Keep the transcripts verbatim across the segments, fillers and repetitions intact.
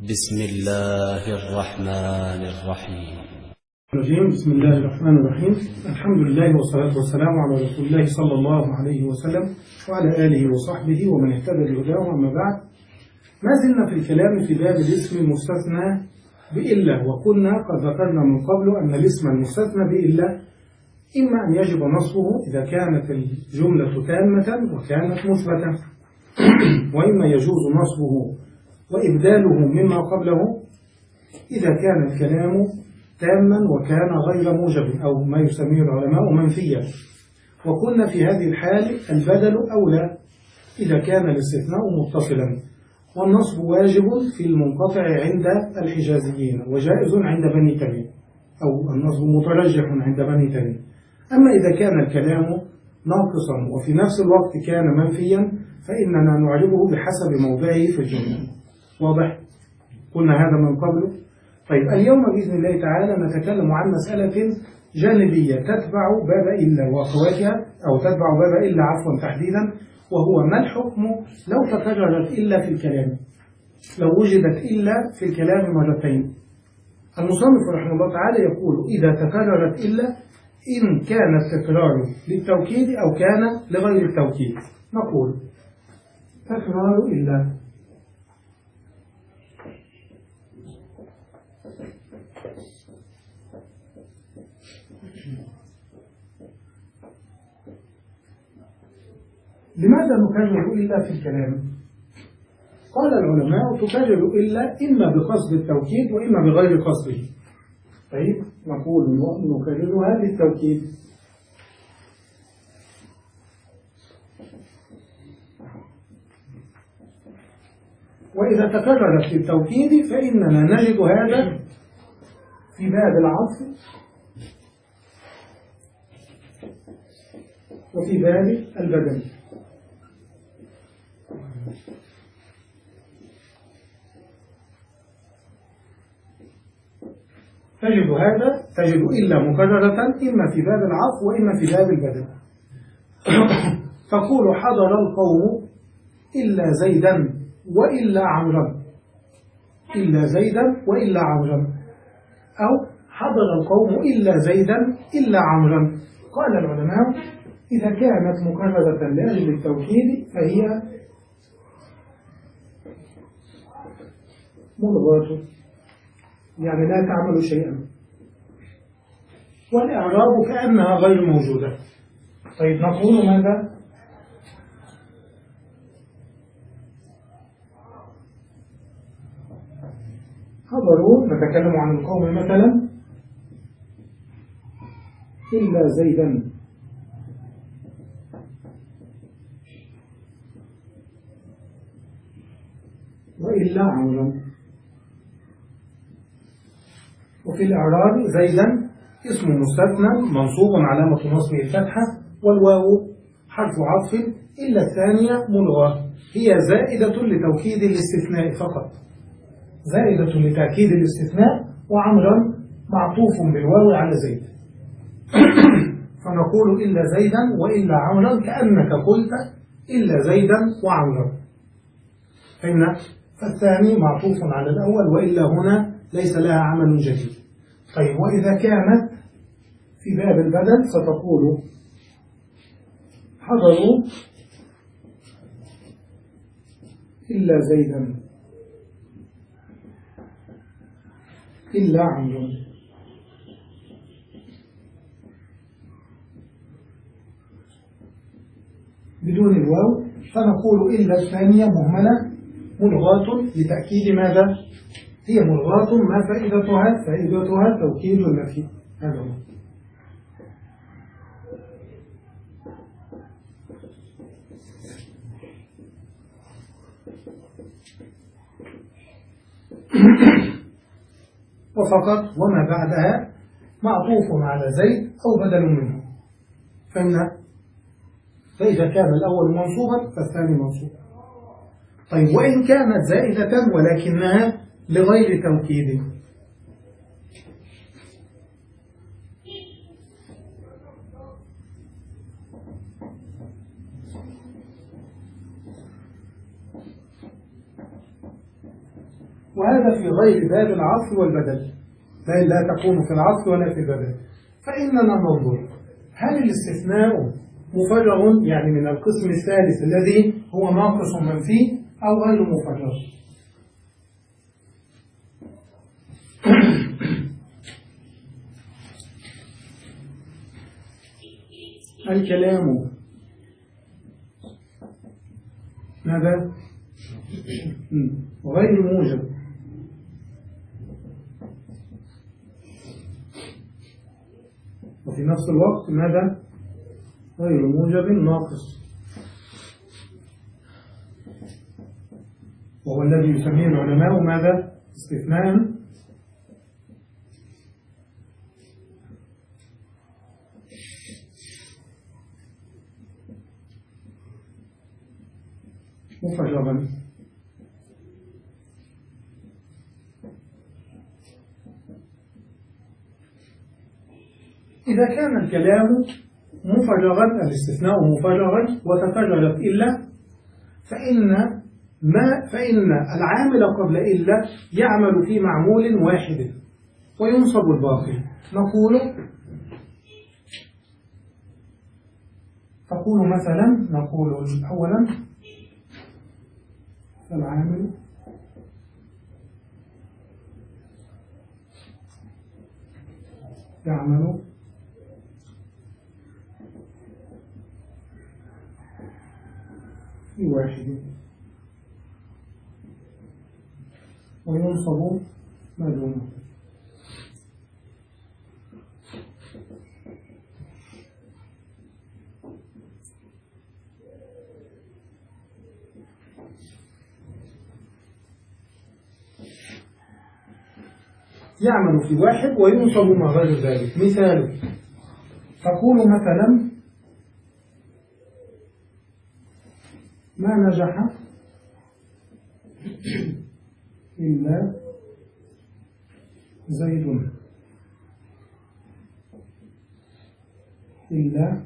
بسم الله الرحمن الرحيم. بسم الله الرحمن الرحيم. الحمد لله والصلاة والسلام على رسول الله صلى الله عليه وسلم وعلى آله وصحبه ومن اهتدى بهداه. أما بعد، ما زلنا في الكلام في باب الاسم المستثنى بإلا، وقلنا قد ذكرنا من قبل أن الاسم المستثنى بإلا إما أن يجب نصبه إذا كانت الجملة تامة وكانت مثبتة، وإما يجوز نصبه وإبداله مما قبله إذا كان الكلام تاما وكان غير موجب أو ما يسميه العلماء منفيا. وقلنا في هذه الحال البدل أولى إذا كان الاستثناء متصلا، والنصب واجب في المنقطع عند الحجازيين وجائز عند بني تميم، أو النصب مترجح عند بني تميم. أما إذا كان الكلام ناقصا وفي نفس الوقت كان منفيا فإننا نعربه بحسب موضعه في الجملة. واضح؟ قلنا هذا من قبل. طيب، اليوم بإذن الله تعالى نتكلم عن مسألة جانبية تتبع باب إلا وأخواتها، أو تتبع باب إلا عفوا تحديدا، وهو ما الحكم لو تكررت إلا في الكلام، لو وجدت إلا في الكلام مرتين. المصنف رحمه الله تعالى يقول إذا تكررت إلا إن كان التكرار للتوكيد أو كان لغير التوكيد. نقول تكرار إلا لماذا نكرر إلا في الكلام؟ قال العلماء تكرر إلا إما بقصد التوكيد وإما بغير قصده. طيب، نقول نكررها للتوكيد. وإذا تكررت للتوكيد فإننا نجد هذا في باب العطف وفي باب البدل. تجد هذا تجد إلا مكررة إما في باب العطف وإما في باب البدل. تقول حضر القوم إلا زيدا وإلا عمرا، إلا زيدا وإلا عمرا، أو حضر القوم إلا زيدا إلا عمرا. قال العلماء إذا كانت مكررة لأجل التوكيد فهي ملغاة، يعني لا تعمل شيئا، والإعراب كأنها غير موجودة. طيب، نقول ماذا؟ حضروا، نتكلم عن القوم مثلا إلا زيدا وإلا عمرا. وفي الإعراب زيدا اسم مستثنى منصوب علامة نصبه الفتحة، والواو حرف عطف، إلا الثانية ملغاة، هي زائدة لتوكيد الاستثناء فقط، زائدة لتأكيد الاستثناء، وعمرا معطوف بالواو على زيد. فنقول إلا زيدا وإلا عمرا كأنك قلت إلا زيدا وعمرا. فإن فالثاني معطوف على الأول، وإلا هنا ليس لها عمل جديد. طيب، وإذا كانت في باب البدل فتقول حضروا إلا زيدا إلا عمرا. بدون الواو، فنقول إلا الثانية مهملة ملغاة لتأكيد ماذا؟ هي ملغاة ما فائدتها؟ فائدتها توكيد النفي. هذا هو. وفقط وما بعدها معطوف على زيد أو بدل منه. فإن فإذا كان الأول منصوبا فالثاني منصوب. طيب، وإن كانت زائدة ولكنها لغير توكيد، وهذا في غير باب العطف والبدل، لا لا تكون في العطف ولا في البدل. فإننا ننظر هل الاستثناء مفرغ يعني من القسم الثالث الذي هو ناقص منفي أو غير مفرغ. الكلام ماذا؟ غير موجب، وفي نفس الوقت ماذا؟ غير موجب ناقص، وهو الذي يسميه العلماء ماذا؟ استثناء مفرغا. إذا كان الكلام مفرغا، الاستثناء مفرغا وتفرغت إلا، فإن ما فإن العامل قبل إلا يعمل في معمول واحد وينصب الباقي. نقول تقول مثلا نقول أولا العامل يعمل في واحد وينصب ما دونه. يعمل في واحد وينصب ما غير ذلك. مثال تقول مثلا ما نجح إلا زيد إلا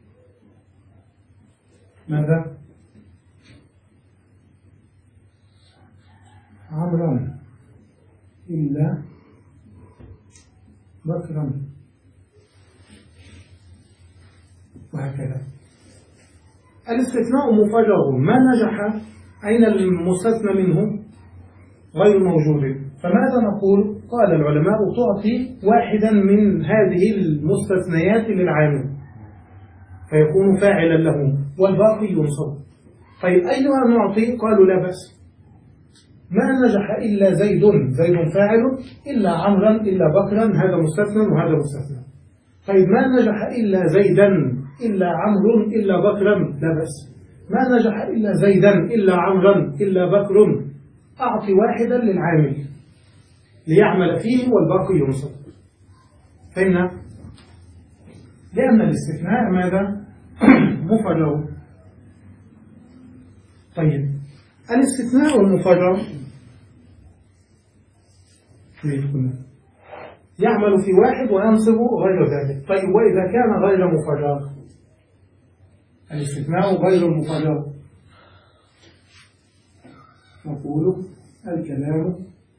ماذا؟ عمرا إلا بكرا، وهكذا. الاستثناء مفرغ، ما نجح أين المستثنى منه؟ غير موجود. فماذا نقول؟ قال العلماء تعطي واحدا من هذه المستثنيات للعامل فيكون فاعلا له والباقي ينصب. طيب أيها نعطي؟ قالوا لا بأس. ما نجح إلا زيد، زيد فاعل، إلا عمرا إلا بكرا، هذا مستثنى وهذا مستثنى. طيب ما نجح إلا زيدا إلا عمرو إلا بكرا، لا بأس. ما نجح إلا زيدا إلا عمرا إلا بكر، أعطي واحدا للعامل ليعمل فيه والباقي ينصب. فهمنا؟ لأن الاستثناء ماذا؟ مفرغ. طيب الاستثناء المفرغ يعمل في واحد وينصب غير ذلك. طيب وإذا كان غير مفرغ، الاستثناء غير المفرغ، نقول الكلام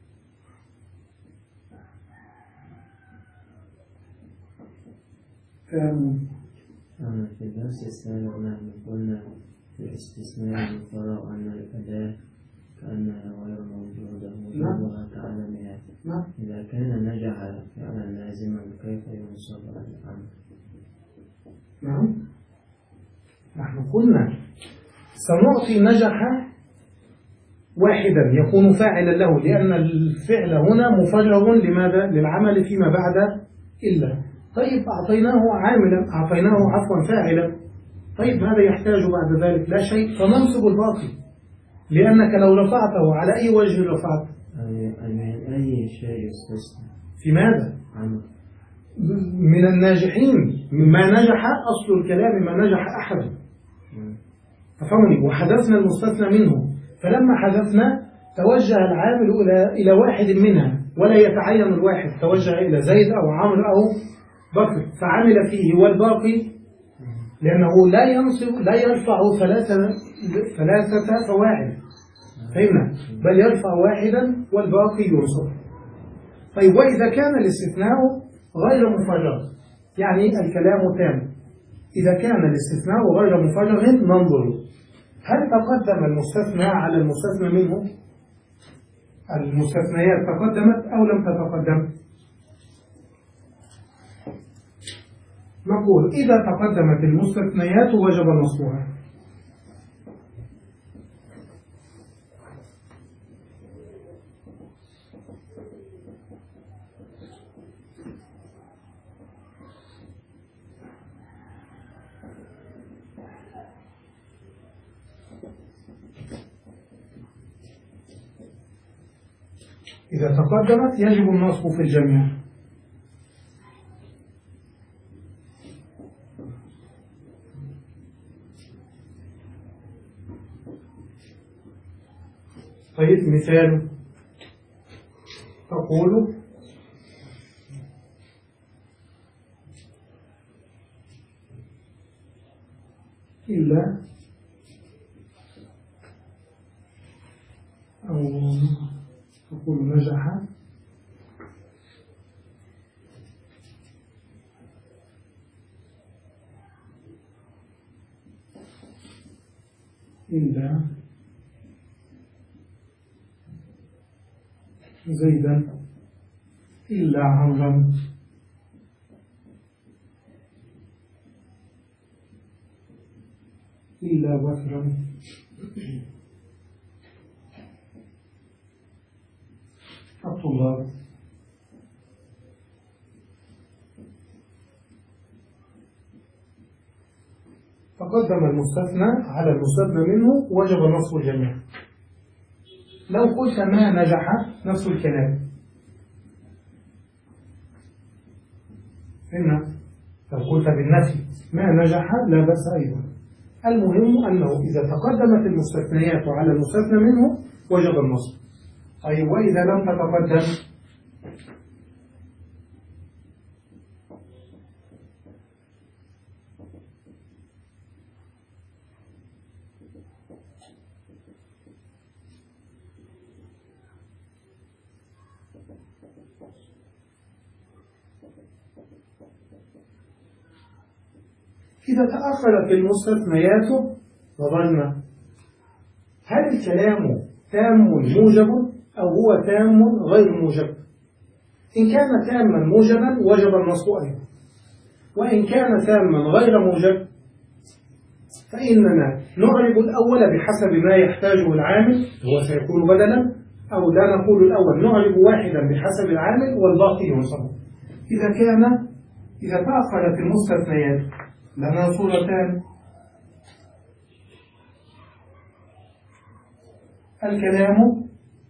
كامل. في الدرس السابق نحن قلنا في الاستثناء المفرغ أن الأداة كأنها غير موجودة وجودها كعدمها. إذا كان نجح فعلا لازما كيف ينصب الأمر؟ نعم، نحن قلنا سنعطي نجح واحدا يكون فاعلا له، لأن الفعل هنا مفرغ لماذا؟ للعمل فيما بعد إلا. طيب أعطيناه عاملا، أعطيناه عفوا فاعلا، طيب ماذا يحتاج بعد ذلك؟ لا شيء، فننصب الباقي، لأنك لو رفعته على أي وجه رفعت؟ أي أي شيء يستثنى في ماذا؟ عمل من الناجحين، ما نجح أصل الكلام ما نجح أحد. تفهمني؟ وحذفنا المستثنى منه، فلما حذفنا توجه العامل إلى إلى واحد منها ولا يتعين الواحد، توجه إلى زيد أو عمرو أو بكر فعمل فيه، والباقي لأنه لا ينصب لا يرفع ثلاثة ثلاثة فواعل، فهمنا؟ بل يرفع واحدا والباقي ينصب. طيب وإذا كان الاستثناء غير مفرغ، يعني الكلام تام، إذا كان الاستثناء غير مفرغ ننظر هل تقدم المستثنى على المستثنى منه؟ المستثنيات تقدمت أو لم تتقدم؟ نقول إذا تقدمت المستثنيات وجب نصبها. إذا تقدمت يجب النصب في الجميع. طيب مثال تقول إلا أو تقول نجح إلا زيدا إلا عمرا إلا بكرا الطلاب. تقدم المستثنى على المستثنى منه وجب نصب الجميع. لو قلت ما نجح نفس الكلام. هنا لو قلت بالنفي ما نجح لا بأس أيضا. المهم أنه إذا تقدمت المستثنيات على المستثنى منه وجب النصب. طيب وإذا لم تتقدم إذا تأخرت المستثنيات نظرنا هل الكلام تام موجب أو هو تام غير موجب؟ إن كان تاما موجبا وجب النصب أيضا، وإن كان تاما غير موجب فإننا نعرب الأول بحسب ما يحتاجه العامل هو سيكون بدلا، أو لا نقول الأول نعرب واحدا بحسب العامل والباقي ينصب. إذا كان إذا تأخرت المستثنيات لنا صورتان: الكلام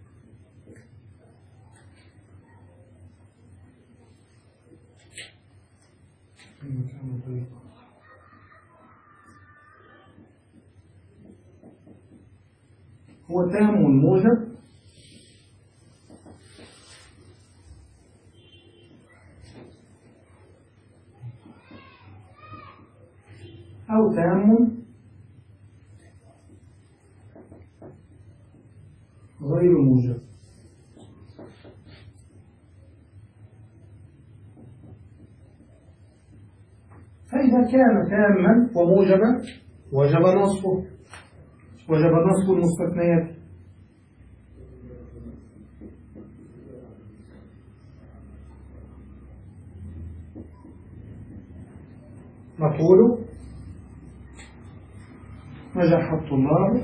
هو تام موجب أو تام غير موجب. فإذا كان تاما وموجبا وجب نصبه، وجب نصب المستثنيات. نقول نجح الطلاب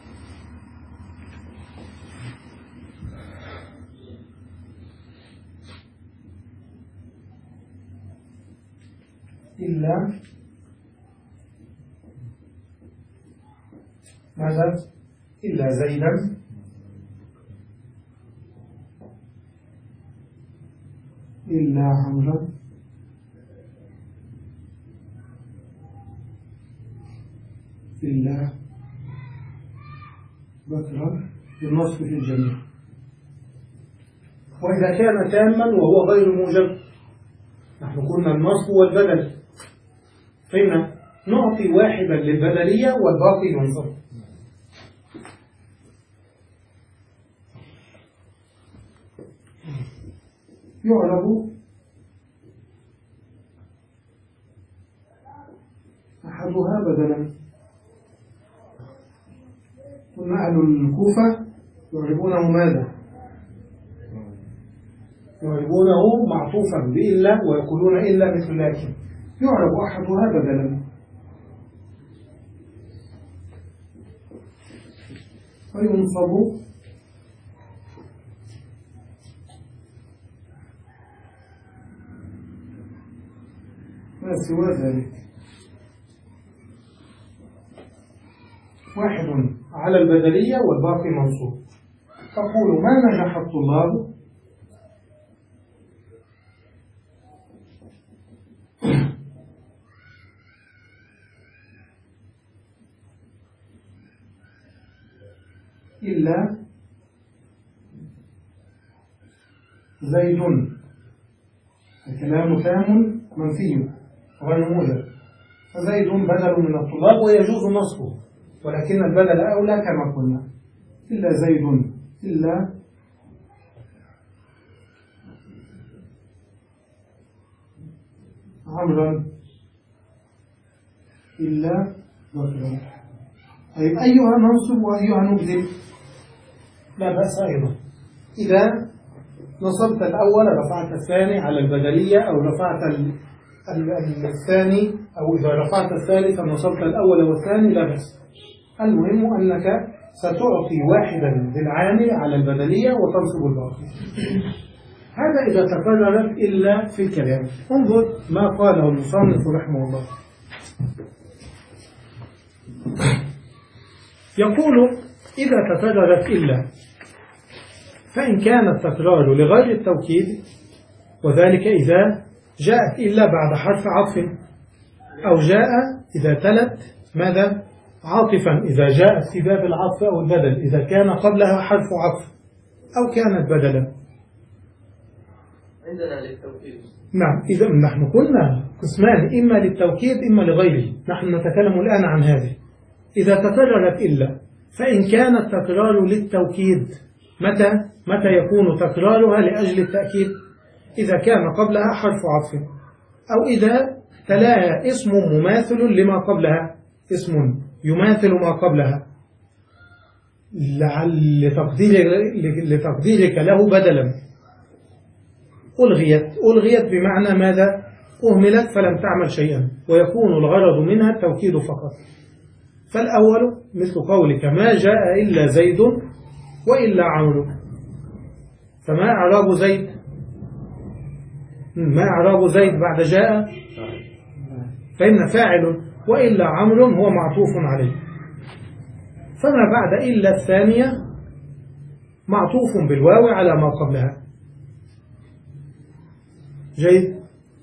إلا ماذا؟ إلا زيدا إلا عمرا إلا بكرا بالنصب في الجميع. وإذا كان تاما وهو غير موجب نحن قلنا النصب والبدل، فإن نعطي واحدا للبدلية والباقي ينصب. يعرب أحدها بدلا. قلنا أهل الكوفة يعربونه ماذا؟ يعربونه معطوفا بإلا ويقولون إلا مثل لكن، يعرب أحدها بدلا. وينصب ما سوى ذلك. واحد على البدلية والباقي منصوب. تقول ما نجح الطلاب إلا زيد. الكلام تام منفي غير موجب، فزيد بدل من الطلاب ويجوز نصبه، ولكن البدل أولى كما قلنا. إلا زيد إلا عمرا إلا بكرا. طيب أيها ننصب وأيها نبذل؟ لا بأس أيضا. إذا نصبت الأول رفعت الثاني على البدلية، أو رفعت الثاني، أو إذا رفعت الثالث نصبت الأول والثاني، لا بأس. المهم أنك ستعطي واحدا للعامل على البدلية وتنصب الباقي. هذا إذا تكررت إلا في الكلام. انظر ما قاله المصنف رحمه الله. يقول إذا تكررت إلا فإن كان التكرار لغير التوكيد، وذلك إذا جاءت إلا بعد حرف عطف، أو جاء إذا تلت ماذا عاطفا، إذا جاءت في باب العطف أو البدل، إذا كان قبلها حرف عطف أو كانت بدلا. عندنا للتوكيد. نعم، إذا نحن قلنا قسمان، إما للتوكيد إما لغيره، نحن نتكلم الآن عن هذه. إذا تكررت إلا فإن كان التكرار للتوكيد، متى متى يكون تكرارها لأجل التأكيد؟ إذا كان قبلها حرف عطف، أو إذا تلاها اسم مماثل لما قبلها، اسم يماثل ما قبلها، لتقدير لتقديرك له بدلا. ألغيت ألغيت بمعنى ماذا؟ أهملت فلم تعمل شيئا، ويكون الغرض منها التوكيد فقط. فالأول مثل قولك ما جاء إلا زيد وإلا عمرو، فما أعراب زيد؟ ما أعراب زيد بعد جاء؟ فإن فاعل، وإلا عمرو هو معطوف عليه. فما بعد إلا الثانية معطوف بالواو على ما قبلها. جيد.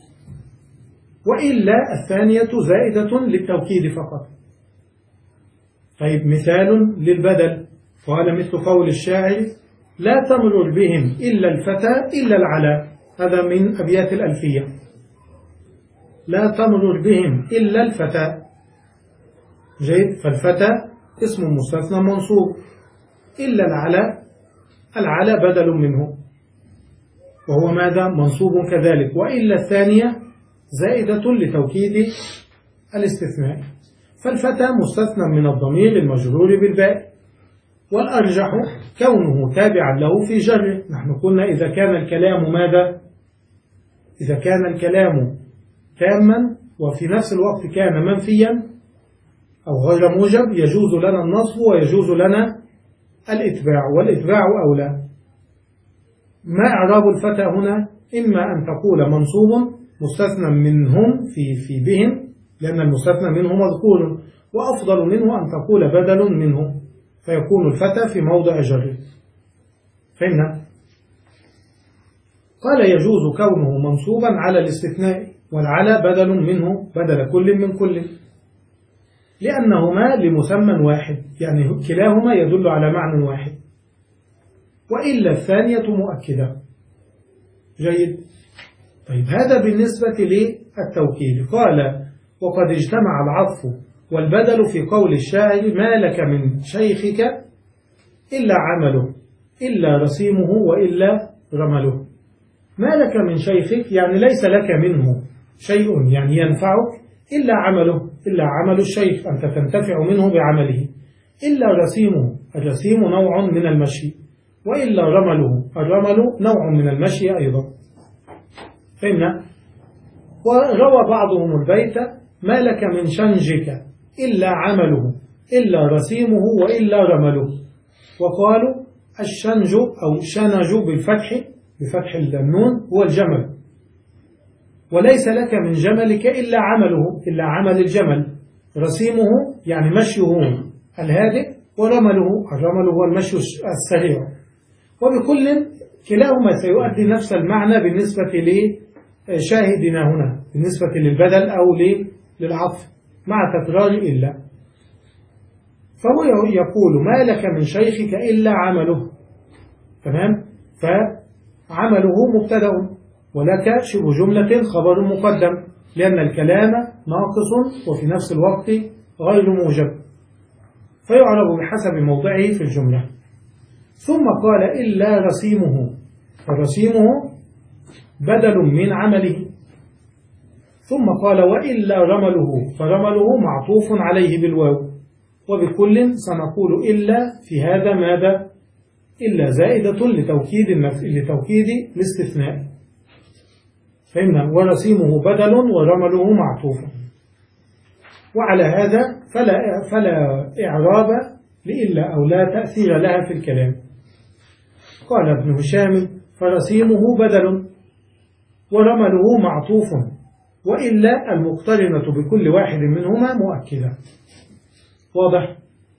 وإلا الثانية زائدة للتوكيد فقط. طيب مثال للبدل، وهذا مثل قول الشاعر لا تمرر بهم إلا الفتى إلا العلا، هذا من أبيات الألفية. لا تمرر بهم إلا الفتى. جيد. فالفتى اسم مستثنى منصوب، إلا العلا، العلا بدل منه وهو ماذا؟ منصوب كذلك. وإلا الثانية زائدة لتوكيد الاستثناء. فالفتى مستثنى من الضمير المجرور بالباء، والأرجح كونه تابعا له في جره. نحن قلنا إذا كان الكلام ماذا؟ إذا كان الكلام تاما وفي نفس الوقت كان منفيا أو غير موجب يجوز لنا النصب ويجوز لنا الإتباع، والإتباع أولى. ما إعراب الفتى هنا؟ إما أن تقول منصوب مستثنى منهم في في بهم، لأن المستثنى منه مذكور، وأفضل منه أن تقول بدل منه فيكون الفتى في موضع جر. فهمنا؟ قال يجوز كونه منصوبا على الاستثناء، والعلى بدل منه بدل كل من كل، لأنهما لمسمى واحد، يعني كلاهما يدل على معنى واحد. وإلا الثانية مؤكدة. جيد. طيب هذا بالنسبة للتوكيد. قال وقد اجتمع العطف والبدل في قول الشاعر ما لك من شيخك إلا عمله إلا رسيمه وإلا رمله. ما لك من شيخك يعني ليس لك منه شيء يعني ينفعك إلا عمله، إلا عمل الشيخ أنت تنتفع منه بعمله، إلا رسيمه، الرسيم نوع من المشي، وإلا رمله، الرمل نوع من المشي أيضا. فهمنا؟ وروى بعضهم البيت ما لك من شنجك إلا عمله إلا رسيمه وإلا رمله. وقالوا الشنج أو شنج بالفتح بفتح النون هو الجمل، وليس لك من جملك إلا عمله إلا عمل الجمل، رسيمه يعني مشيه الهادئ، ورمله الرمل هو المشي السريع. وبكل كلاهما سيؤدي نفس المعنى بالنسبة لشاهدنا هنا، بالنسبة للبدل أو للعطف مع تكرار إلا. فهو يقول ما لك من شيخك إلا عمله، تمام؟ فعمله مبتدأ ولك شبه جملة خبر مقدم، لأن الكلام ناقص وفي نفس الوقت غير موجب، فيعرب بحسب موضعه في الجملة. ثم قال إلا رسيمه، فرسيمه بدل من عمله. ثم قال وإلا رمله، فرمله معطوف عليه بالواو. وبكل سنقول إلا في هذا ماذا؟ إلا زائدة لتوكيد لتوكيد الاستثناء. فإن ورسيمه بدل ورمله معطوف. وعلى هذا فلا, فلا إعراب لإلا أو لا تأثير لها في الكلام. قال ابن هشام فرسيمه بدل ورمله معطوف، وإلا المقترنة بكل واحد منهما مؤكدة. واضح؟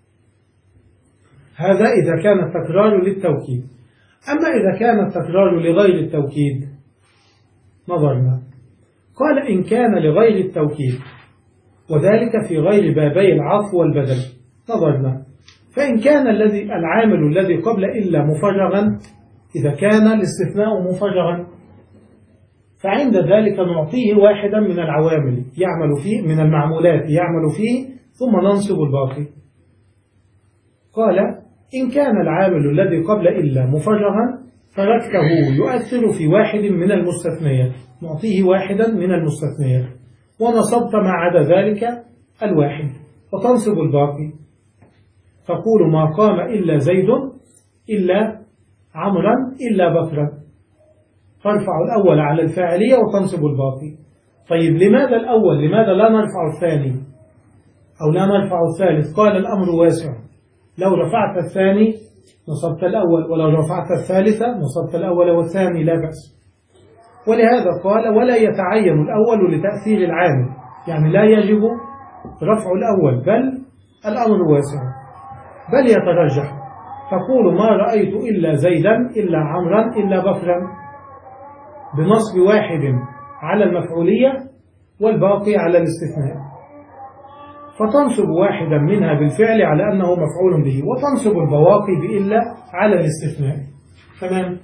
هذا إذا كان التكرار للتوكيد. أما إذا كان التكرار لغير التوكيد نظرنا. قال إن كان لغير التوكيد وذلك في غير بابي العطف والبدل نظرنا. فإن كان الذي العامل الذي قبل إلا مفرغا، إذا كان الاستثناء مفرغا فعند ذلك نعطيه واحدا من العوامل يعمل فيه، من المعمولات يعمل فيه، ثم ننصب الباقي. قال إن كان العامل الذي قبل إلا مفرغا فركه يؤثر في واحد من المستثنيات، نعطيه واحدا من المستثنيات، ونصبت ما عدا ذلك الواحد وتنصب الباقي. تقول ما قام إلا زيد إلا عمرا إلا بكرا، ترفع الأول على الفاعلية وتنصب الباقي. طيب لماذا الأول؟ لماذا لا نرفع الثاني أو لا نرفع الثالث؟ قال الأمر واسع، لو رفعت الثاني نصبت الأول، ولو رفعت الثالثة نصبت الأول والثاني لا بأس. ولهذا قال ولا يتعين الأول لتأثير العامل، يعني لا يجب رفع الأول، بل الأمر واسع، بل يترجح. تقول ما رأيت إلا زيدا إلا عمرا إلا بكرا، بنصب واحد على المفعولية والباقي على الاستثناء، فتنصب واحدا منها بالفعل على أنه مفعول به، وتنصب البواقي بإلا على الاستثناء. تمام؟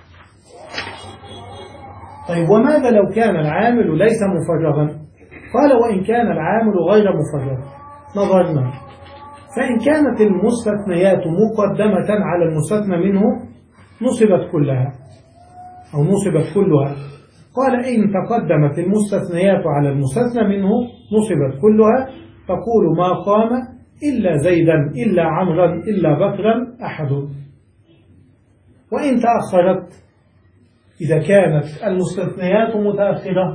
طيب وماذا لو كان العامل ليس مفرغا؟ قال وإن كان العامل غير مفرغ نظرنا. فإن كانت المستثنيات مقدمة على المستثنى منه نصبت كلها أو نصبت كلها. قال إن تقدمت المستثنيات على المستثنى منه نصبت كلها. تقول ما قام إلا زيدا إلا عمرا إلا بكرا أحد. وإن تأخرت، إذا كانت المستثنيات متأخرة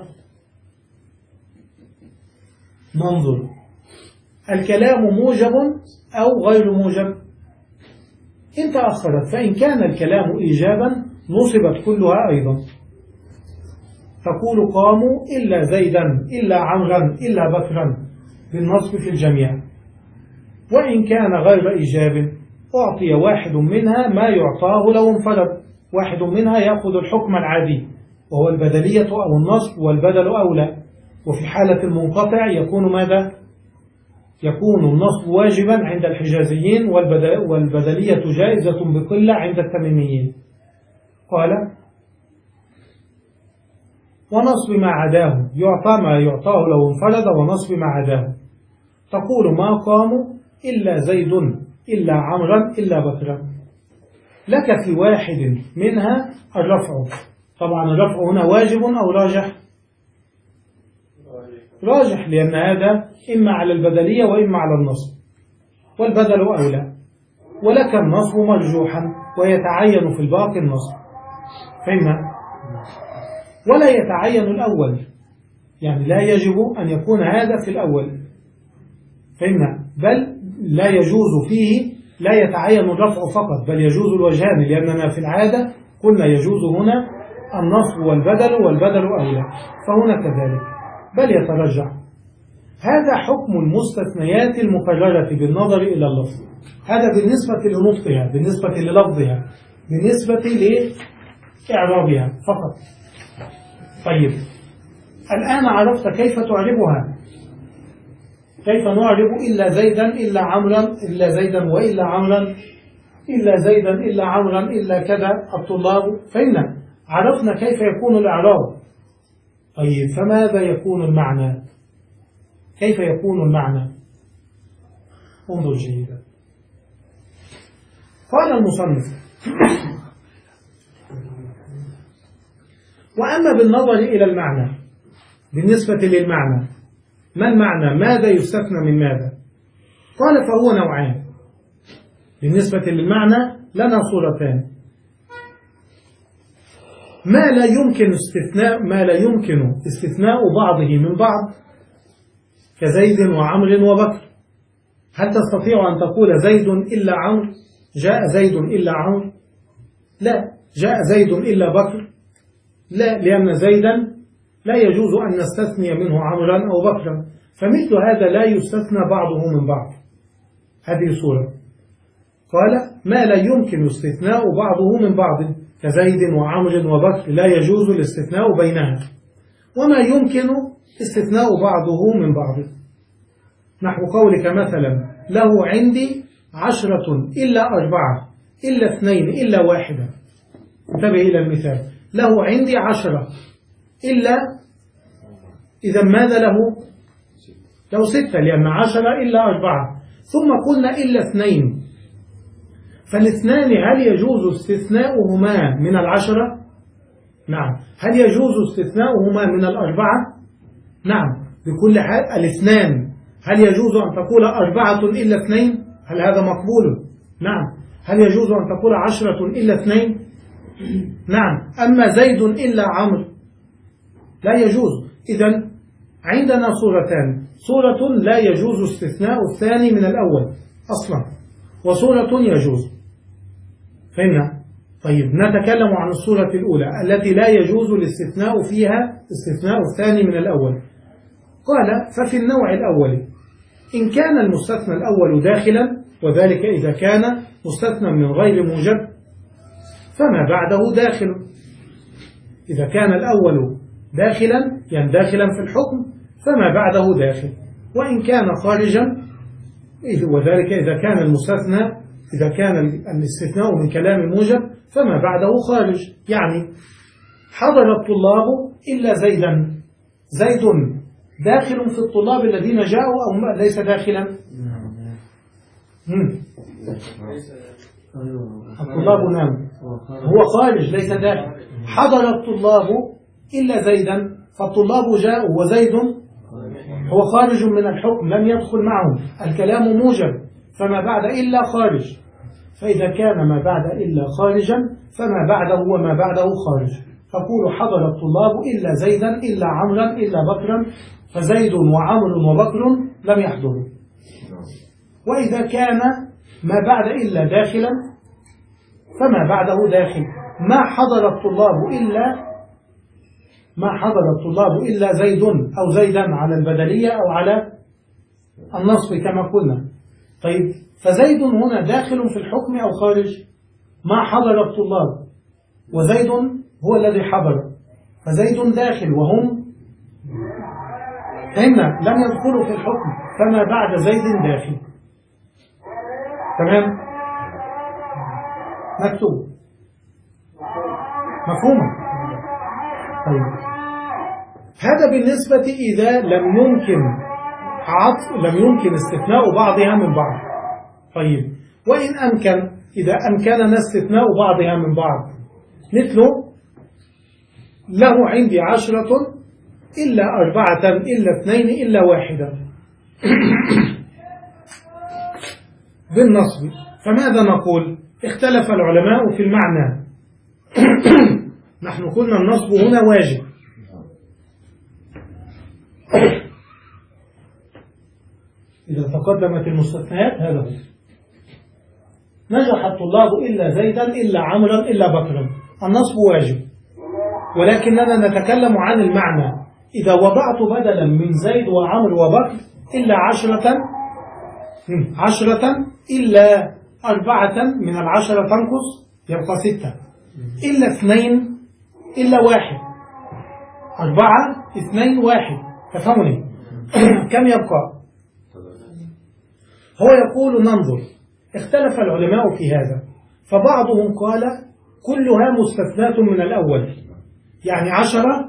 ننظر الكلام موجب أو غير موجب. إن تأخرت فإن كان الكلام إيجابا نصبت كلها أيضا. تقول قاموا إلا زيدا إلا عمرا إلا بكرا بالنصب في الجميع. وإن كان غير إيجاب أعطي واحد منها ما يعطاه لو انفرد، واحد منها يأخذ الحكم العادي وهو البدلية أو النصب، والبدل أولى. وفي حالة المنقطع يكون ماذا؟ يكون النصب واجبا عند الحجازيين والبدلية جائزة بقلة عند التميميين. قال ونصب ما عداه، يعطى ما يعطاه لو انفرد ونصب ما عداه. تقول ما قاموا إلا زيد إلا عمرا إلا بكرا. لك في واحد منها الرفع طبعا الرفع هنا واجب أو راجح؟ راجح، لأن هذا إما على البدلية وإما على النصب، والبدل أولى، ولك النصب مرجوحا ويتعين في الباقي النصب. فهمنا؟ ولا يتعين الأول، يعني لا يجب أن يكون هذا في الأول. فهمنا؟ بل لا يجوز فيه، لا يتعين الرفع فقط، بل يجوز الوجهان، لأننا في العادة قلنا يجوز هنا النصب والبدل، والبدل أولى، فهنا كذلك، بل يترجح. هذا حكم المستثنيات المكررة بالنظر إلى اللفظ. هذا بالنسبة لنطقها، بالنسبة للفظها، بالنسبة لإعرابها فقط. طيب، الآن عرفت كيف تعربها. كيف نعرب إلا زيدا إلا عمرا إلا زيدا وإلا عمرا إلا زيدا إلا عمرا إلا كذا الطلاب. فإن عرفنا كيف يكون الإعراب. طيب، فماذا يكون المعنى؟ كيف يكون المعنى؟ انظر جيدا. قال المصنف: وأما بالنظر إلى المعنى، بالنسبة للمعنى، ما المعنى؟ ماذا يستثنى من ماذا؟ قال: فهو نوعان. بالنسبة للمعنى لنا صورتان: ما لا يمكن استثناء ما لا يمكن استثناء بعضه من بعض، كزيد وعمر وبكر. هل تستطيع أن تقول زيد إلا عمرو؟ جاء زيد إلا عمرو؟ لا. جاء زيد إلا بكر؟ لا، لأن زيدا لا يجوز أن نستثني منه عمرا أو بكرا، فمثل هذا لا يستثنى بعضه من بعض. هذه صورة. قال: ما لا يمكن استثناء بعضه من بعض، كزيد وعمر وبكر، لا يجوز الاستثناء بينها. وما يمكن استثناء بعضه من بعض، نحو قولك مثلا: له عندي عشرة إلا أربعة إلا اثنين إلا واحدة. انتبه إلى المثال: له عندي عشرة إلا، إذا ماذا له؟ له ستة، لأن عشرة إلا أربعة. ثم قلنا إلا اثنين، فالاثنان هل يجوز استثناؤهما من العشرة؟ نعم. هل يجوز استثناؤهما من الأربعة؟ نعم. بكل حال الاثنان، هل يجوز أن تقول أربعة إلا اثنين؟ هل هذا مقبول؟ نعم. هل يجوز أن تقول عشرة إلا اثنين؟ نعم. أما زيد إلا عمرو لا يجوز. إذن عندنا صورتان: صورة لا يجوز استثناء الثاني من الأول أصلا، وصورة يجوز. فهمنا؟ طيب، نتكلم عن الصورة الأولى التي لا يجوز الاستثناء فيها استثناء الثاني من الأول. قال: ففي النوع الأول إن كان المستثنى الأول داخلا، وذلك إذا كان مستثنى من غير موجب، فما بعده داخل. إذا كان الأول داخلا، يعني داخلا في الحكم، فما بعده داخل. وإن كان خارجا، وذلك إذا كان المستثنى إذا كان الاستثناء من كلام موجب، فما بعده خارج. يعني حضر الطلاب إلا زيدا، زيد داخل في الطلاب الذين جاءوا أو ليس داخلا؟ الطلاب نام، هو خارج ليس داخل. حضر الطلاب إلا زيدا، فالطلاب جاءوا وزيد هو خارج من الحكم، لم يدخل معهم، الكلام موجب، فما بعد إلا خارج. فإذا كان ما بعد إلا خارجا، فما بعده وما بعده خارج. تقول: حضر الطلاب إلا زيدا إلا عمرا إلا بكرا، فزيد وعمر وبكر لم يحضروا. وإذا كان ما بعد إلا داخلا، فما بعده داخل. ما حضر الطلاب إلا ما حضر الطلاب إلا زيد أو زيدا على البدلية أو على النصب كما قلنا. طيب، فزيد هنا داخل في الحكم أو خارج؟ ما حضر الطلاب، وزيد هو الذي حضر، فزيد داخل وهم فهمنا لم يدخلوا في الحكم، فما بعد زيد داخل. تمام؟ مكتوب مفهوم؟ طيب، هذا بالنسبة إذا لم يمكن عطف لم يمكن استثناء بعضها من بعض. طيب، وإن أمكن، إذا أمكننا استثناء بعضها من بعض، مثل له عندي عشرة إلا أربعة إلا اثنين إلا واحدة بالنصب. فماذا نقول؟ اختلف العلماء في المعنى. نحن قلنا النصب هنا واجب، إذا تقدمت المستثنيات هذا هو. نجح الطلاب إلا زيدا إلا عمرا إلا بكرا، النصب واجب، ولكننا نتكلم عن المعنى. إذا وضعت بدلا من زيد وعمر وبكر إلا عشرة عشرة إلا أربعة من العشرة تنقص يبقى ستة، إلا اثنين إلا واحد، أربعة اثنين واحد، تفهمني؟ كم يبقى؟ هو يقول ننظر، اختلف العلماء في هذا، فبعضهم قال كلها مستثناة من الأول، يعني عشرة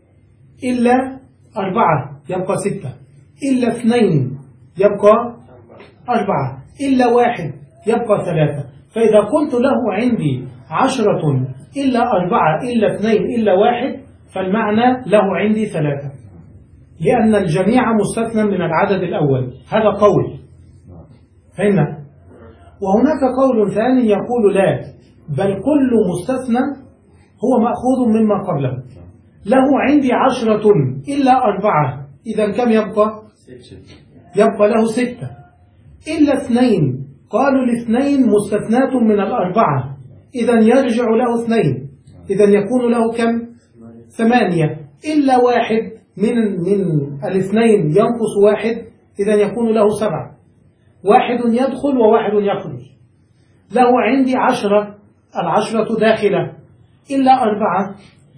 إلا أربعة يبقى ستة، إلا اثنين يبقى أربعة، إلا واحد يبقى ثلاثة. فإذا قلت له عندي عشرة إلا أربعة إلا اثنين إلا واحد، فالمعنى له عندي ثلاثة، لأن الجميع مستثنى من العدد الأول. هذا قول، فهمنا؟ وهناك قول ثاني يقول لا، بل كل مستثنى هو مأخوذ مما قبله. له عندي عشرة إلا أربعة، إذا كم يبقى؟ يبقى له ستة. إلا اثنين، قالوا الاثنين مستثناة من الأربعة، إذا يرجع له اثنين، إذا يكون له كم؟ ثمانية. إلا واحد، من من الاثنين ينقص واحد، إذا يكون له سبعة. واحد يدخل وواحد يخرج. له عندي عشرة، العشرة داخلة، إلا أربعة،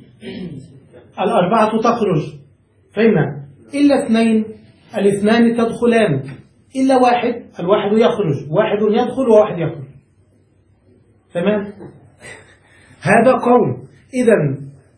الأربعة تخرج، فهمنا؟ إلا اثنين، الاثنان تدخلان، إلا واحد، الواحد يخرج، واحد يدخل وواحد يخرج، تمام؟ هذا قول. إذن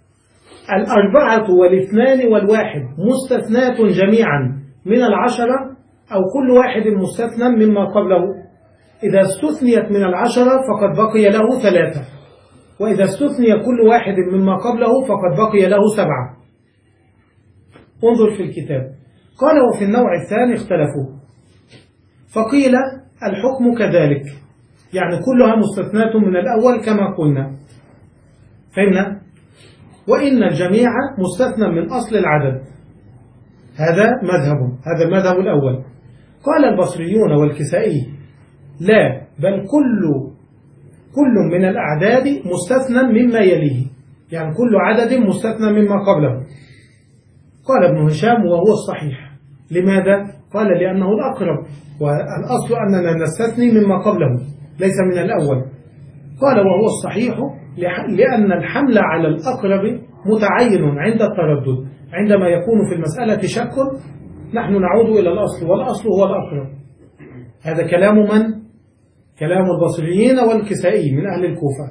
الأربعة والاثنان والواحد مستثنات جميعا من العشرة، أو كل واحد مستثنى مما قبله. إذا استثنيت من العشرة فقد بقي له ثلاثة، وإذا استثني كل واحد مما قبله فقد بقي له سبعة. انظر في الكتاب، قال وفي النوع الثاني اختلفوا، فقيل الحكم كذلك، يعني كلها مستثنات من الأول كما قلنا، فهمنا؟ وإن الجميع مستثنى من أصل العدد، هذا مذهب، هذا المذهب الأول. قال البصريون والكسائي لا، بل كل كل من الأعداد مستثنى مما يليه، يعني كل عدد مستثنى مما قبله. قال ابن هشام وهو الصحيح. لماذا؟ قال لأنه الأقرب، والأصل أننا نستثني مما قبله ليس من الأول. قال وهو الصحيح لأن الحمل على الأقرب متعين عند التردد، عندما يكون في المسألة شك نحن نعود إلى الأصل، والأصل هو الأقرب. هذا كلام من؟ كلام البصريين والكسائي من أهل الكوفة.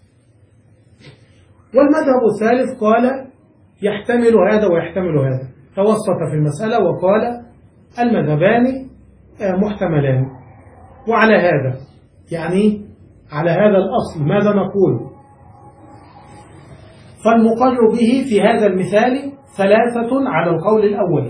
والمذهب الثالث قال يحتمل هذا ويحتمل هذا، توسط في المسألة وقال المذهبان محتملان. وعلى هذا، يعني على هذا الأصل، ماذا نقول؟ فالمقر به في هذا المثال ثلاثة على القول الأول.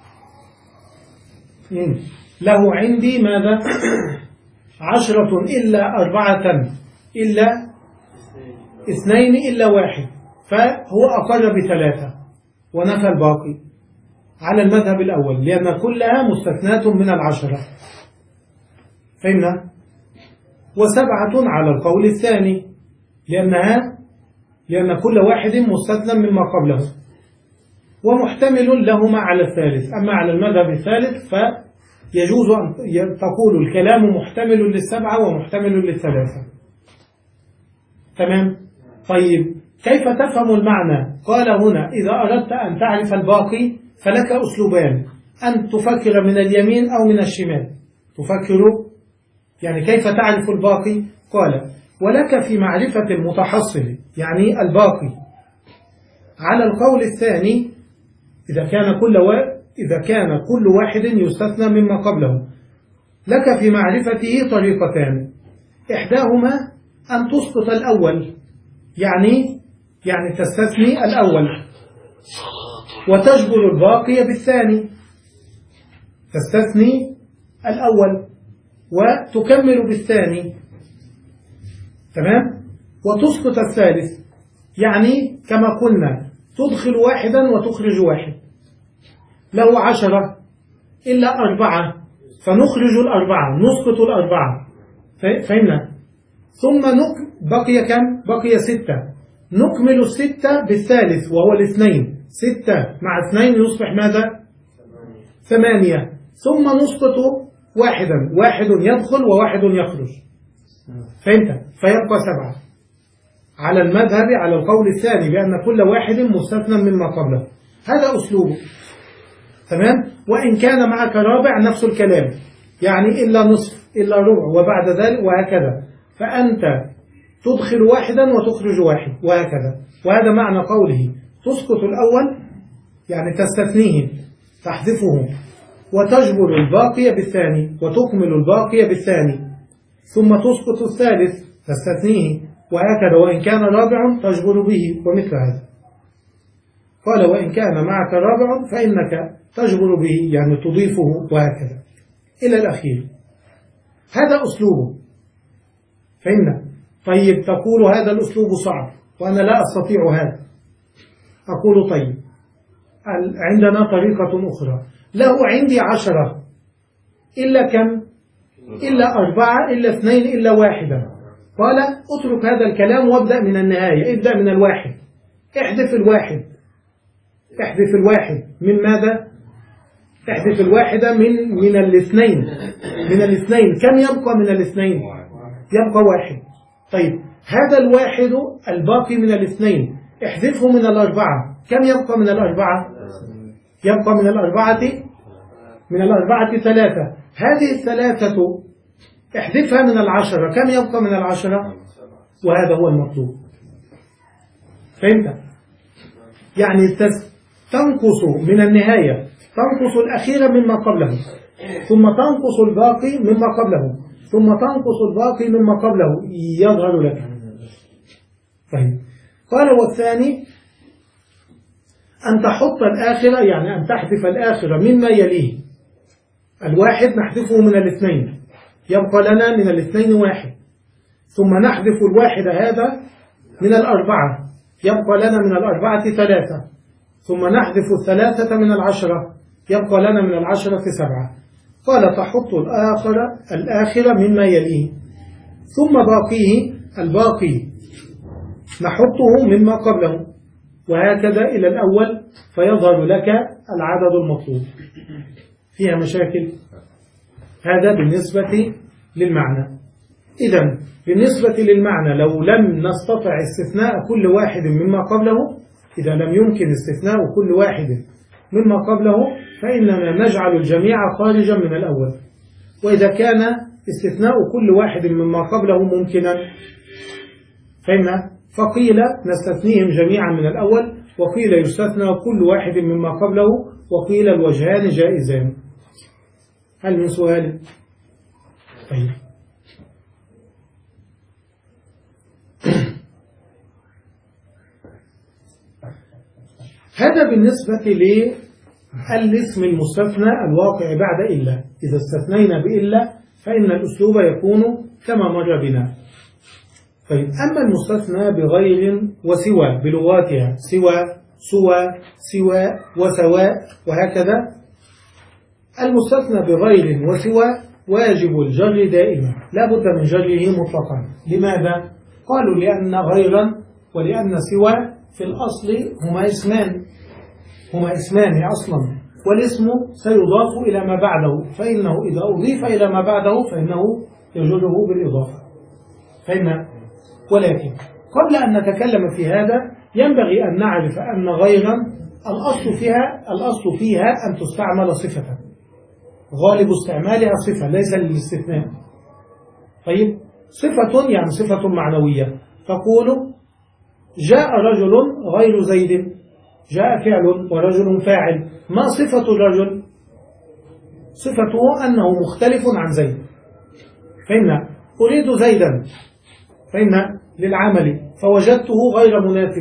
له عندي ماذا؟ عشرة إلا أربعة إلا اثنين إلا واحد، فهو أقر بثلاثة ونفى الباقي على المذهب الأول، لأن كلها مستثنات من العشرة، فهمنا؟ وسبعة على القول الثاني، لأنها لأن كل واحد مستثنى مما قبله، ومحتمل لهما على الثالث. أما على المذهب الثالث فيجوز أن تقول الكلام محتمل للسبعة ومحتمل للثلاثة، تمام؟ طيب كيف تفهم المعنى؟ قال هنا إذا أردت أن تعرف الباقي فلك أسلوبان، أن تفكر من اليمين أو من الشمال. تفكر يعني كيف تعرف الباقي؟ قال ولك في معرفة المتحصل يعني الباقي على القول الثاني إذا كان كل و... إذا كان كل واحد يستثنى مما قبله، لك في معرفته طريقتان، إحداهما أن تسقط الأول، يعني يعني تستثني الأول وتجبر الباقي بالثاني، تستثني الأول وتكمل بالثاني، تمام، وتسقط الثالث. يعني كما قلنا تدخل واحدا وتخرج واحد، له عشرة إلا أربعة فنخرج الأربعة نسقط الأربعة، فهمنا؟ ثم نك... بقي كم؟ بقي ستة، نكمل الستة بالثالث وهو الاثنين، ستة مع اثنين يصبح ماذا؟ ثمانية، ثم نسقط واحدا، واحد يدخل وواحد يخرج، فهمت؟ فيبقى سبعة على المذهب على القول الثاني بأن كل واحد مستثنى مما قبله. هذا أسلوبه، تمام. وإن كان معك رابع نفس الكلام، يعني إلا نصف إلا ربع وبعد ذلك وهكذا، فأنت تدخل واحدا وتخرج واحد وهكذا. وهذا معنى قوله تسقط الأول يعني تستثنيه تحذفه وتجبر الباقي بالثاني وتكمل الباقي بالثاني، ثم تسقط الثالث تستثنيه وهكذا، وإن كان رابع تجبر به ومثل هذا. قال وإن كان معك رابع فإنك تجبر به يعني تضيفه وهكذا إلى الأخير. هذا أسلوبه، فهمنا؟ طيب تقول هذا الأسلوب صعب وأنا لا أستطيع هذا. أقول طيب عندنا طريقة أخرى، له عندي عشرة إلا كم؟ إلا أربعة إلا اثنين إلا واحدة. قال اترك هذا الكلام وابدأ من النهاية، ابدأ من الواحد، احذف الواحد، احذف الواحد من ماذا؟ احذف الواحدة من من الاثنين، من الاثنين كم يبقى من الاثنين؟ يبقى واحد. طيب هذا الواحد الباقي من الاثنين احذفه من الأربعة، كم يبقى من الأربعة؟ يبقى من الأربعة من الأربعة ثلاثة، هذه الثلاثة احذفها من العشرة، كم يبقى من العشرة؟ وهذا هو المطلوب، فهمت؟ يعني تنقص من النهاية، تنقص الأخيرة مما قبله، ثم تنقص الباقي مما قبله، ثم تنقص الباقي مما قبله يظهر لك. طيب قال والثاني أن تحط الآخرة يعني أن تحذف الآخرة مما يليه. الواحد نحذفه من الاثنين يبقى لنا من الاثنين واحد، ثم نحذف الواحد هذا من الأربعة يبقى لنا من الأربعة ثلاثة، ثم نحذف الثلاثة من العشرة يبقى لنا من العشرة سبعة. قال تحط الآخرة الآخرة مما يليه، ثم باقيه الباقي نحطه مما قبله وهكذا إلى الأول، فيظهر لك العدد المطلوب. فيها مشاكل؟ هذا بالنسبة للمعنى. إذن بالنسبة للمعنى لو لم نستطع استثناء كل واحد مما قبله، إذا لم يمكن استثناء كل واحد مما قبله فإننا نجعل الجميع خارجا من الأول، وإذا كان استثناء كل واحد مما قبله ممكنا فإن فقيل نستثنيهم جميعا من الأول، وقيل يستثنى كل واحد مما قبله، وقيل الوجهان جائزان. هل من سؤال؟ طيب هذا بالنسبة للاسم المستثنى الواقع بعد إلا. إذا استثنينا بإلا فإن الأسلوب يكون كما مر بنا. طيب أما المستثنى بغير وسوى بلغاتها سوى سوى سوى وسواء وهكذا، المستثنى بغير وسوى واجب الجر دائما لا بد من جره مطلقا. لماذا؟ قالوا لأن غيرا ولأن سوى في الأصل هما اسمان هما اسمان أصلا، والاسم سيضاف إلى ما بعده، فإنه إذا أضيف إلى ما بعده فإنه يجره بالإضافة، فإن ولكن قبل أن نتكلم في هذا ينبغي أن نعرف أن غيرا الأصل فيها الأصل فيها أن تستعمل صفة، غالب استعمالها صفة ليس للاستثناء. طيب صفة يعني صفة معنوية، تقول جاء رجل غير زيد، جاء فعل ورجل فاعل، ما صفة الرجل؟ صفته أنه مختلف عن زيد، فإن أريد زيدا فإن للعمل فوجدته غير مناسب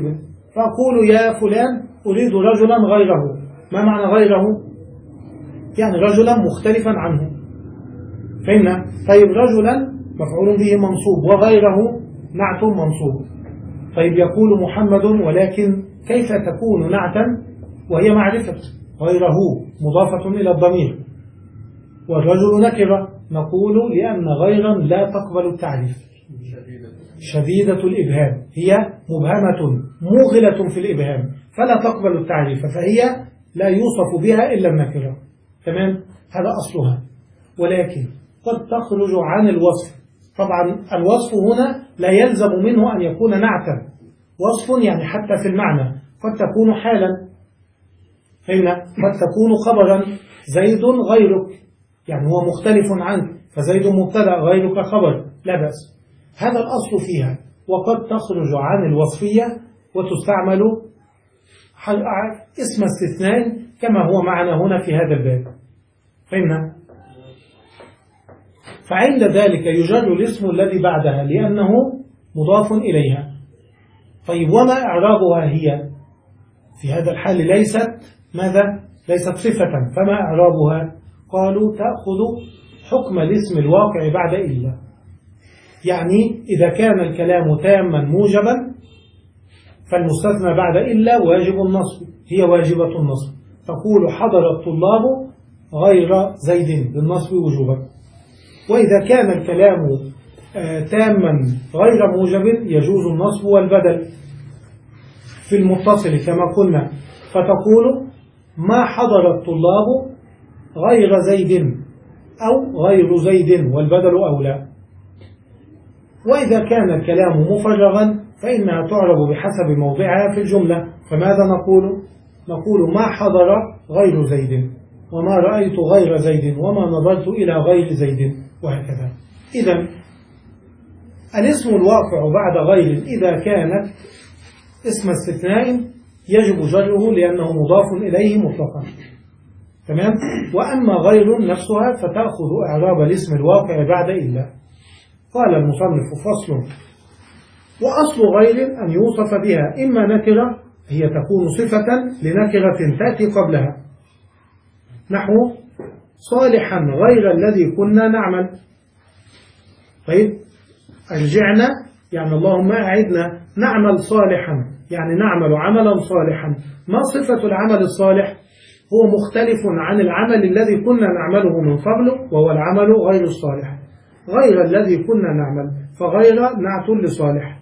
فأقول يا فلان أريد رجلا غيره. ما معنى غيره؟ يعني رجلا مختلفا عنه. فهمنا؟ طيب رجلا مفعول به منصوب وغيره نعت منصوب. طيب يقول محمد ولكن كيف تكون نعتا وهي معرفة؟ غيره مضافة إلى الضمير والرجل نكرة. نقول لأن غيرا لا تقبل التعريف، شديدة الإبهام، هي مبهمة موغلة في الإبهام فلا تقبل التعريف، فهي لا يوصف بها إلا النكرة. تمام؟ هذا أصلها. ولكن قد تخرج عن الوصف. طبعا الوصف هنا لا يلزم منه أن يكون نعتا. وصف يعني حتى في المعنى قد تكون حالا. فهمنا؟ قد تكون خبرا، زيد غيرك، يعني هو مختلف عنك، فزيد مبتدأ غيرك خبر، لا بأس. هذا الأصل فيها. وقد تخرج عن الوصفية وتستعمل اسم استثناء كما هو معنا هنا في هذا الباب. فهمنا؟ فعند ذلك يجر الاسم الذي بعدها لأنه مضاف إليها. طيب وما إعرابها هي؟ في هذا الحال ليست ماذا؟ ليست صفة، فما إعرابها؟ قالوا تأخذ حكم الاسم الواقع بعد إلا. يعني إذا كان الكلام تاما موجبا فالمستثنى بعد إلا واجب النصب، هي واجبة النصب. تقول حضر الطلاب غير زيد بالنصب وجوبا. وإذا كان الكلام تاما غير موجب يجوز النصب والبدل في المتصل كما قلنا، فتقول ما حضر الطلاب غير زيد أو غير زيد والبدل أولى. وإذا كان الكلام مفرغا فإنها تعرب بحسب موضعها في الجملة. فماذا نقول؟ نقول ما حضر غير زيد، وما رأيت غير زيد، وما نظرت إلى غير زيد، وهكذا. إذن الاسم الواقع بعد غير إذا كانت اسم استثناء يجب جره لأنه مضاف إليه مطلقا. تمام؟ وأما غير نفسها فتأخذ إعراب الاسم الواقع بعد إلا. قال المصنف فصل: وأصل غير أن يوصف بها إما نكرة، هي تكون صفة لنكرة تأتي قبلها، نحو صالحا غير الذي كنا نعمل. طيب أرجعنا يعني اللهم أعدنا نعمل صالحا، يعني نعمل عملا صالحا. ما صفة العمل الصالح؟ هو مختلف عن العمل الذي كنا نعمله من قبل وهو العمل غير الصالح. غير الذي كنا نعمل، فغير نعت لصالح.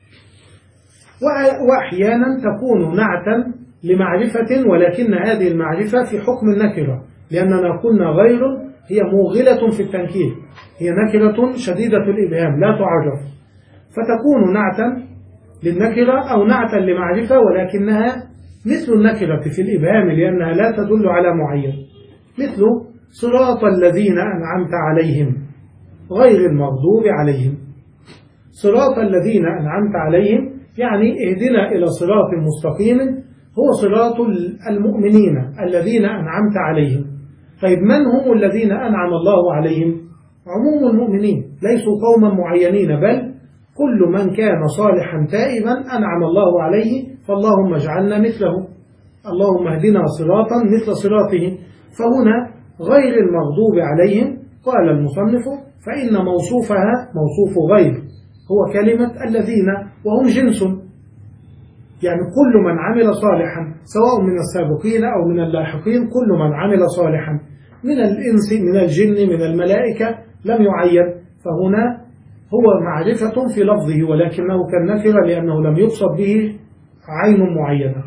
وأحيانا تكون نعتا لمعرفة، ولكن هذه المعرفة في حكم النكرة، لأننا قلنا غير هي موغلة في التنكير، هي نكرة شديدة الإبهام لا تعرف، فتكون نعتا للنكرة أو نعتا لمعرفة، ولكنها مثل النكرة في الإبهام لأنها لا تدل على معين، مثل صراط الذين أنعمت عليهم غير المغضوب عليهم. صراط الذين أنعمت عليهم يعني اهدنا إلى صراط مستقيم، هو صراط المؤمنين الذين أنعمت عليهم. طيب من هم الذين أنعم الله عليهم؟ عموم المؤمنين، ليسوا قوما معينين، بل كل من كان صالحا تائبا أنعم الله عليه، فاللهم اجعلنا مثله، اللهم اهدنا صراطا مثل صراطه. فهنا غير المغضوب عليهم قال المصنف فإن موصوفها موصوف غير هو كلمة الذين، وهم جنس، يعني كل من عمل صالحا سواء من السابقين أو من اللاحقين، كل من عمل صالحا من الإنس من الجن من الملائكة لم يعين، فهنا هو معرفة في لفظه ولكنه كالنكرة لأنه لم يقصد به عين معينة.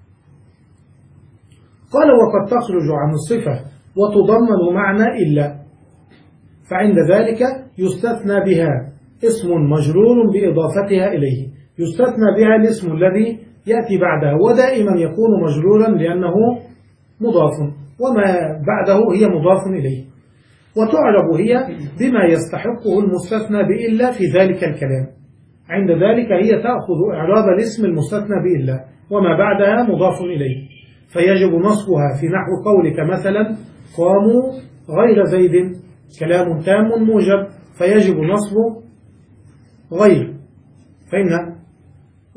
قال وقد تخرج عن الصفة وتضمن معنى إلا، فعند ذلك يستثنى بها اسم مجرور بإضافتها إليه، يستثنى بها الاسم الذي يأتي بعدها، ودائما يكون مجرورا لأنه مضاف، وما بعده هي مضاف إليه. وتعرب هي بما يستحقه المستثنى بإلا في ذلك الكلام، عند ذلك هي تأخذ إعراب الاسم المستثنى بإلا وما بعدها مضاف إليه، فيجب نصبها في نحو قولك مثلا قاموا غير زيد، كلام تام موجب فيجب نصب غير. فإن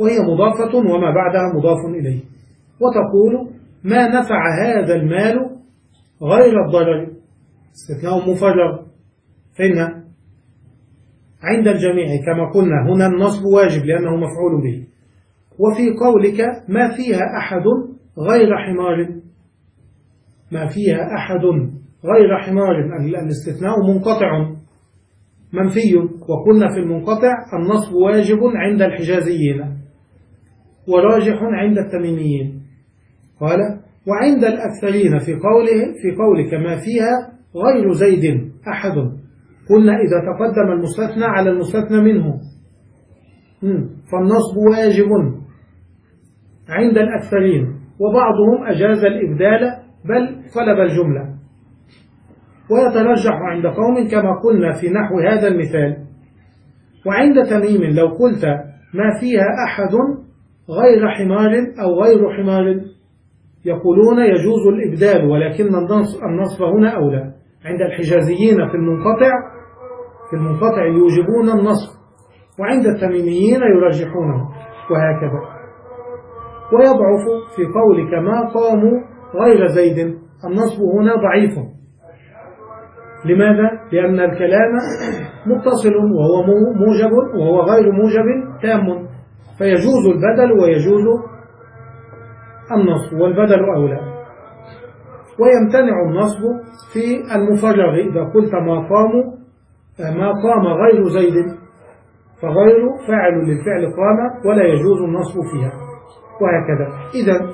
وهي مضافة وما بعدها مضاف إليه. وتقول ما نفع هذا المال غير الضرر، استثناء مفرغ. فإن عند الجميع كما قلنا هنا النصب واجب لأنه مفعول به. وفي قولك ما فيها أحد غير حمار، ما فيها أحد غير حمار، الاستثناء منقطع منفي، وقلنا في المنقطع النصب واجب عند الحجازيين وراجح عند التميميين. قال وعند الأكثرين في قوله في قولك ما فيها غير زيد أحد، قلنا إذا تقدم المستثنى على المستثنى منه فالنصب واجب عند الأكثرين، وبعضهم أجاز الإبدال بل قلب الجملة، ويترجح عند قوم كما قلنا في نحو هذا المثال. وعند تميم لو قلت ما فيها أحد غير حمار أو غير حمار يقولون يجوز الإبدال، ولكن النصب هنا أولى. عند الحجازيين في المنقطع في المنقطع يوجبون النصب، وعند التميميين يرجحونه، وهكذا. ويضعف في قولك ما قاموا غير زيد، النصب هنا ضعيف. لماذا؟ لأن الكلام متصل وهو موجب وهو غير موجب تام، فيجوز البدل ويجوز النصب، والبدل أولى. ويمتنع النصب في المفرغ إذا قلت ما قاموا ما قام غير زيد، فغير فاعل للفعل قام ولا يجوز النصب فيها، وهكذا. إذن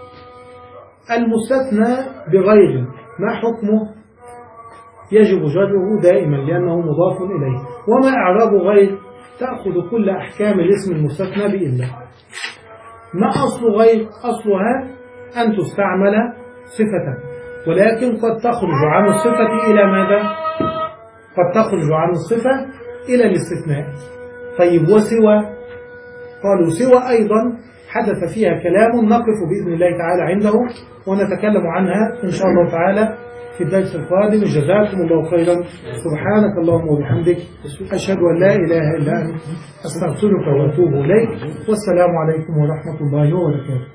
المستثنى بغير ما حكمه؟ يجب جره دائما لأنه مضاف إليه. وما إعراب غير؟ تأخذ كل أحكام الاسم المستثنى بإلا. ما أصل غير؟ أصلها أن تستعمل صفة، ولكن قد تخرج عن الصفة إلى ماذا؟ قد تخرج عن الصفة إلى الاستثناء. طيب وسوى؟ قالوا سوى أيضا حدث فيها كلام نقف بإذن الله تعالى عنده ونتكلم عنها إن شاء الله تعالى في الدرس القادم. جزاكم الله خيرا. سبحانك اللهم وبحمدك، أشهد أن لا إله إلا أنت، أستغفرك وأتوب إليك، والسلام عليكم ورحمة الله وبركاته.